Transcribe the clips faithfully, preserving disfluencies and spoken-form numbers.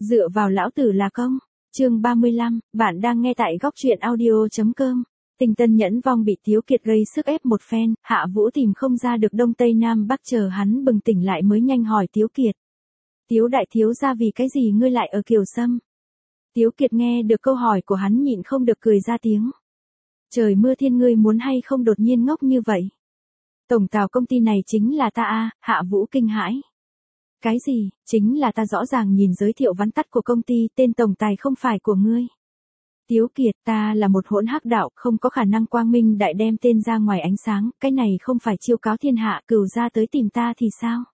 Dựa vào lão tử là công. Chương ba mươi lăm, bạn đang nghe tại góc truyện audio chấm com. Tình Tân Nhẫn Vong bị Tiếu Kiệt gây sức ép một phen, Hạ Vũ tìm không ra được đông tây nam bắc, chờ hắn bừng tỉnh lại mới nhanh hỏi Tiếu Kiệt. Tiếu đại thiếu gia, vì cái gì ngươi lại ở Kiều Sâm? Tiếu Kiệt nghe được câu hỏi của hắn nhịn không được cười ra tiếng. Trời mưa thiên, ngươi muốn hay không đột nhiên ngốc như vậy? Tổng tào công ty này chính là ta a. Hạ Vũ kinh hãi. Cái gì? Chính là ta, rõ ràng nhìn giới thiệu vắn tắt của công ty, tên tổng tài không phải của ngươi. Tiếu Kiệt, ta là một hỗn hắc đạo, không có khả năng quang minh đại đem tên ra ngoài ánh sáng, cái này không phải chiêu cáo thiên hạ, cửu ra tới tìm ta thì sao?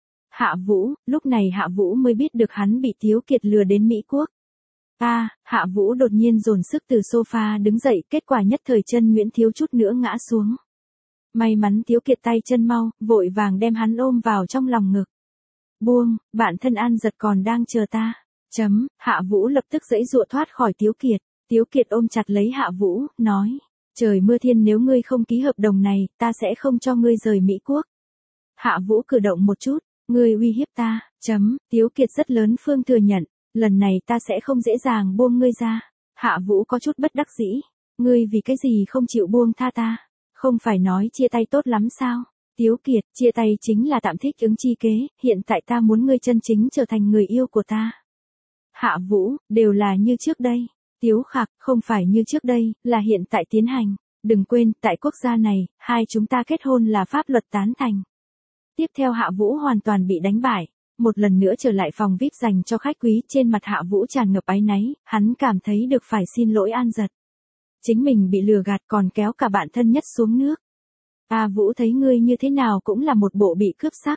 Hạ Vũ, lúc này Hạ Vũ mới biết được hắn bị Tiếu Kiệt lừa đến Mỹ Quốc. A, Hạ Vũ đột nhiên dồn sức từ sofa đứng dậy, kết quả nhất thời chân Nguyễn thiếu chút nữa ngã xuống. May mắn Tiếu Kiệt tay chân mau, vội vàng đem hắn ôm vào trong lòng ngực. Buông, bạn thân An Giật còn đang chờ ta. Chấm, Hạ Vũ lập tức giãy giụa thoát khỏi Tiếu Kiệt. Tiếu Kiệt ôm chặt lấy Hạ Vũ, nói. Trời mưa thiên, nếu ngươi không ký hợp đồng này, ta sẽ không cho ngươi rời Mỹ Quốc. Hạ Vũ cử động một chút, ngươi uy hiếp ta. Chấm, Tiếu Kiệt rất lớn phương thừa nhận. Lần này ta sẽ không dễ dàng buông ngươi ra. Hạ Vũ có chút bất đắc dĩ. Ngươi vì cái gì không chịu buông tha ta? Không phải nói chia tay tốt lắm sao? Tiếu Kiệt, chia tay chính là tạm thích ứng chi kế, hiện tại ta muốn ngươi chân chính trở thành người yêu của ta. Hạ Vũ, đều là như trước đây. Tiếu Khạc, không phải như trước đây, là hiện tại tiến hành. Đừng quên, tại quốc gia này, hai chúng ta kết hôn là pháp luật tán thành. Tiếp theo Hạ Vũ hoàn toàn bị đánh bại. Một lần nữa trở lại phòng vi ai pi dành cho khách quý, trên mặt Hạ Vũ tràn ngập áy náy, hắn cảm thấy được phải xin lỗi An Giật. Chính mình bị lừa gạt, còn kéo cả bạn thân nhất xuống nước. A Vũ, thấy ngươi như thế nào cũng là một bộ bị cướp sắc.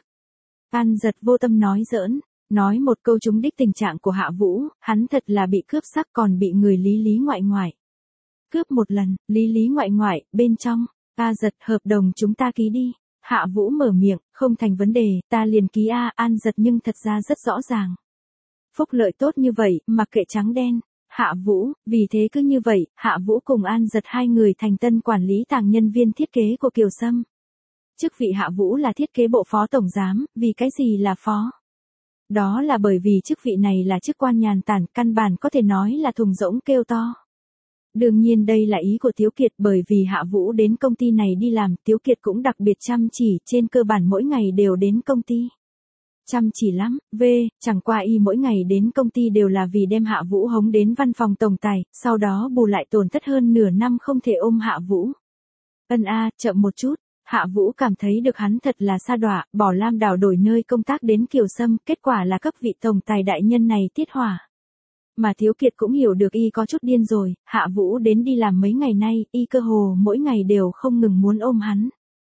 An Giật vô tâm nói giỡn, nói một câu trúng đích tình trạng của Hạ Vũ, hắn thật là bị cướp sắc, còn bị người lý lý ngoại ngoại. Cướp một lần, lý lý ngoại ngoại, bên trong. A Giật, hợp đồng chúng ta ký đi. Hạ Vũ mở miệng, không thành vấn đề, ta liền ký a. An Giật nhưng thật ra rất rõ ràng. Phúc lợi tốt như vậy, mặc kệ trắng đen. Hạ Vũ, vì thế cứ như vậy, Hạ Vũ cùng An Giật hai người thành tân quản lý tàng nhân viên thiết kế của Kiều Sâm. Chức vị Hạ Vũ là thiết kế bộ phó tổng giám, vì cái gì là phó? Đó là bởi vì chức vị này là chức quan nhàn tản, căn bản có thể nói là thùng rỗng kêu to. Đương nhiên đây là ý của Tiếu Kiệt, bởi vì Hạ Vũ đến công ty này đi làm, Tiếu Kiệt cũng đặc biệt chăm chỉ, trên cơ bản mỗi ngày đều đến công ty. Chăm chỉ lắm, v, chẳng qua y mỗi ngày đến công ty đều là vì đem Hạ Vũ hống đến văn phòng tổng tài, sau đó bù lại tổn thất hơn nửa năm không thể ôm Hạ Vũ. Ân a, chậm một chút, Hạ Vũ cảm thấy được hắn thật là sa đọa, bỏ Lam Đảo đổi nơi công tác đến Kiều Sâm, kết quả là cấp vị tổng tài đại nhân này tiết hỏa. Mà Tiếu Kiệt cũng hiểu được y có chút điên rồi, Hạ Vũ đến đi làm mấy ngày nay, y cơ hồ mỗi ngày đều không ngừng muốn ôm hắn.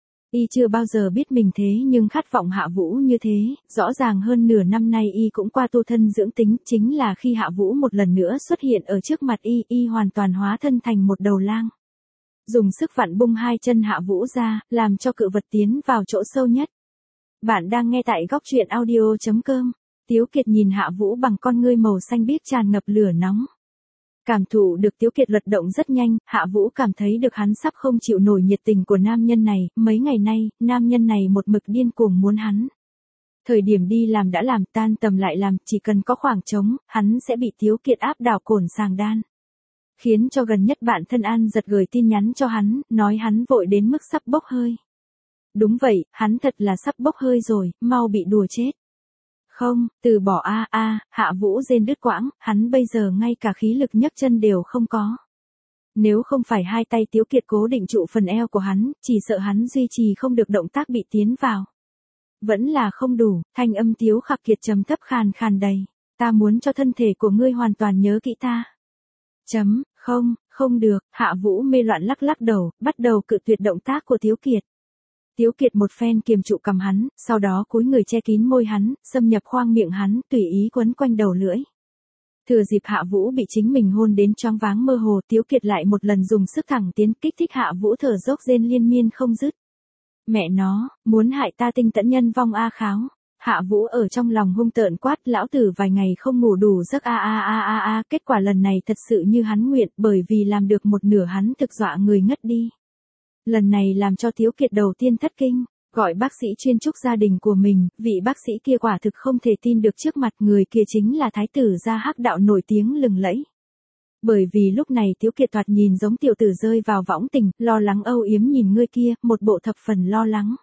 Y chưa bao giờ biết mình thế nhưng khát vọng Hạ Vũ như thế, rõ ràng hơn nửa năm nay y cũng qua tu thân dưỡng tính, chính là khi Hạ Vũ một lần nữa xuất hiện ở trước mặt y, y hoàn toàn hóa thân thành một đầu lang. Dùng sức vặn bung hai chân Hạ Vũ ra, làm cho cự vật tiến vào chỗ sâu nhất. Bạn đang nghe tại góc truyện audio chấm com. Tiếu Kiệt nhìn Hạ Vũ bằng con ngươi màu xanh biếc tràn ngập lửa nóng. Cảm thụ được Tiếu Kiệt luật động rất nhanh, Hạ Vũ cảm thấy được hắn sắp không chịu nổi nhiệt tình của nam nhân này, mấy ngày nay, nam nhân này một mực điên cuồng muốn hắn. Thời điểm đi làm đã làm, tan tầm lại làm, chỉ cần có khoảng trống, hắn sẽ bị Tiếu Kiệt áp đảo cồn sàng đan. Khiến cho gần nhất bạn thân An Giật gửi tin nhắn cho hắn, nói hắn vội đến mức sắp bốc hơi. Đúng vậy, hắn thật là sắp bốc hơi rồi, mau bị đùa chết. Không, từ bỏ a a, Hạ Vũ rên đứt quãng, hắn bây giờ ngay cả khí lực nhấc chân đều không có. Nếu không phải hai tay Tiếu Kiệt cố định trụ phần eo của hắn, chỉ sợ hắn duy trì không được động tác bị tiến vào. Vẫn là không đủ, thanh âm Tiếu Khạc Kiệt trầm thấp khàn khàn đầy. Ta muốn cho thân thể của ngươi hoàn toàn nhớ kỹ ta. Chấm, không, không được, Hạ Vũ mê loạn lắc lắc đầu, bắt đầu cự tuyệt động tác của Tiếu Kiệt. Tiếu Kiệt một phen kiềm trụ cầm hắn, sau đó cúi người che kín môi hắn, xâm nhập khoang miệng hắn, tùy ý quấn quanh đầu lưỡi. Thừa dịp Hạ Vũ bị chính mình hôn đến choáng váng mơ hồ, Tiếu Kiệt lại một lần dùng sức thẳng tiến, kích thích Hạ Vũ thở dốc rên liên miên không dứt. Mẹ nó, muốn hại ta Tinh Tẫn Nhân Vong a kháo. Hạ Vũ ở trong lòng hung tợn quát, lão tử vài ngày không ngủ đủ giấc a a a a a, kết quả lần này thật sự như hắn nguyện, bởi vì làm được một nửa hắn thực dọa người ngất đi. Lần này làm cho Tiếu Kiệt đầu tiên thất kinh, Gọi bác sĩ chuyên trúc gia đình của mình, vị bác sĩ kia quả thực không thể tin được trước mặt người kia chính là thái tử gia Hắc Đạo nổi tiếng lừng lẫy. Bởi vì lúc này Tiếu Kiệt thoạt nhìn giống tiểu tử rơi vào võng tình, lo lắng âu yếm nhìn người kia, một bộ thập phần lo lắng.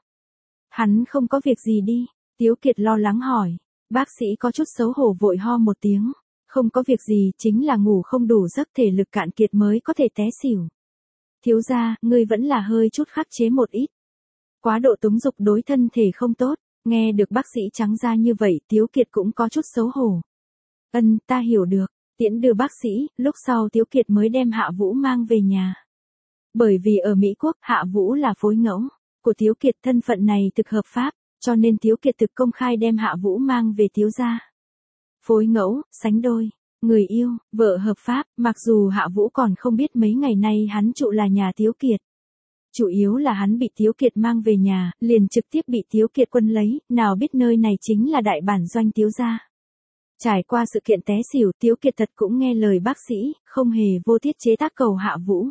Hắn không có việc gì đi, Tiếu Kiệt lo lắng hỏi. Bác sĩ có chút xấu hổ vội ho một tiếng. Không có việc gì, chính là ngủ không đủ giấc thể lực cạn kiệt mới có thể té xỉu. Thiếu gia, ngươi vẫn là hơi chút khắc chế một ít. Quá độ túng dục đối thân thể không tốt, nghe được bác sĩ trắng ra như vậy Tiếu Kiệt cũng có chút xấu hổ. Ân, ta hiểu được, tiễn đưa bác sĩ, lúc sau Tiếu Kiệt mới đem Hạ Vũ mang về nhà. Bởi vì ở Mỹ Quốc, Hạ Vũ là phối ngẫu của Tiếu Kiệt, thân phận này thực hợp pháp, cho nên Tiếu Kiệt thực công khai đem Hạ Vũ mang về Tiếu gia. Phối ngẫu, sánh đôi, người yêu, vợ hợp pháp, mặc dù Hạ Vũ còn không biết mấy ngày nay hắn trụ là nhà Tiếu Kiệt. Chủ yếu là hắn bị Tiếu Kiệt mang về nhà, liền trực tiếp bị Tiếu Kiệt quân lấy, nào biết nơi này chính là đại bản doanh Tiếu gia. Trải qua sự kiện té xỉu, Tiếu Kiệt thật cũng nghe lời bác sĩ, không hề vô thiết chế tác cầu Hạ Vũ.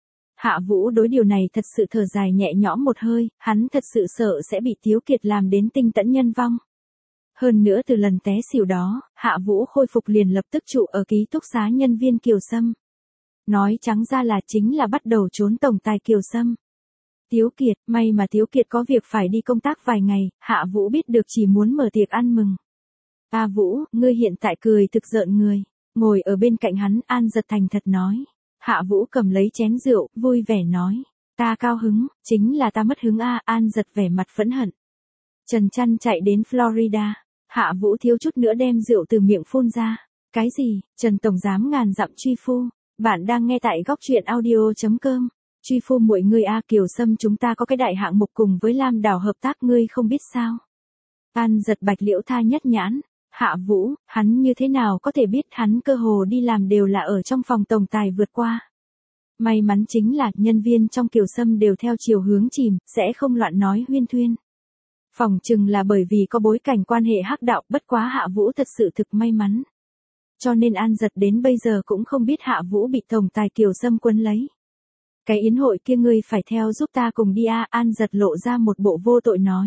Hạ Vũ đối điều này thật sự thở dài nhẹ nhõm một hơi, hắn thật sự sợ sẽ bị Tiếu Kiệt làm đến tinh tẫn nhân vong. Hơn nữa từ lần té xỉu đó, Hạ Vũ khôi phục liền lập tức trụ ở ký túc xá nhân viên Kiều Sâm. Nói trắng ra là chính là bắt đầu trốn tổng tài Kiều Sâm. Tiếu Kiệt, may mà Tiếu Kiệt có việc phải đi công tác vài ngày, Hạ Vũ biết được chỉ muốn mở tiệc ăn mừng. A Vũ, ngươi hiện tại cười thực rợn người. Ngồi ở bên cạnh hắn, An Giật thành thật nói. Hạ Vũ cầm lấy chén rượu, vui vẻ nói. Ta cao hứng, chính là ta mất hứng a. An Giật vẻ mặt phẫn hận. Trần Chăn chạy đến Florida. Hạ Vũ thiếu chút nữa đem rượu từ miệng phun ra. Cái gì? Trần Tổng Giám ngàn dặm truy phu. Bạn đang nghe tại góc truyện audio.com. Truy phu muội ngươi a. Kiều Sâm chúng ta có cái đại hạng mục cùng với Lam Đảo hợp tác ngươi không biết sao. An Giật Bạch Liễu Tha nhất nhãn. Hạ Vũ, hắn như thế nào có thể biết hắn cơ hồ đi làm đều là ở trong phòng tổng tài vượt qua. May mắn chính là nhân viên trong Kiều Sâm đều theo chiều hướng chìm, sẽ không loạn nói huyên thuyên. Phòng chừng là bởi vì có bối cảnh quan hệ Hắc Đạo, bất quá Hạ Vũ thật sự thực may mắn. Cho nên An Giật đến bây giờ cũng không biết Hạ Vũ bị tổng tài Kiều Sâm quân lấy. Cái yến hội kia ngươi phải theo giúp ta cùng đi a. An Giật lộ ra một bộ vô tội nói.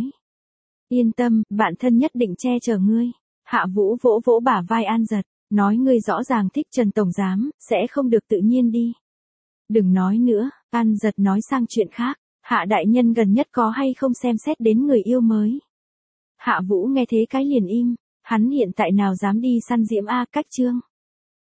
Yên tâm, bạn thân nhất định che chở ngươi. Hạ Vũ vỗ vỗ bả vai An Giật, nói ngươi rõ ràng thích Trần Tổng Giám, sẽ không được tự nhiên đi. Đừng nói nữa, An Giật nói sang chuyện khác, Hạ đại nhân gần nhất có hay không xem xét đến người yêu mới. Hạ Vũ nghe thế cái liền im, hắn hiện tại nào dám đi săn diễm a. Cách chương.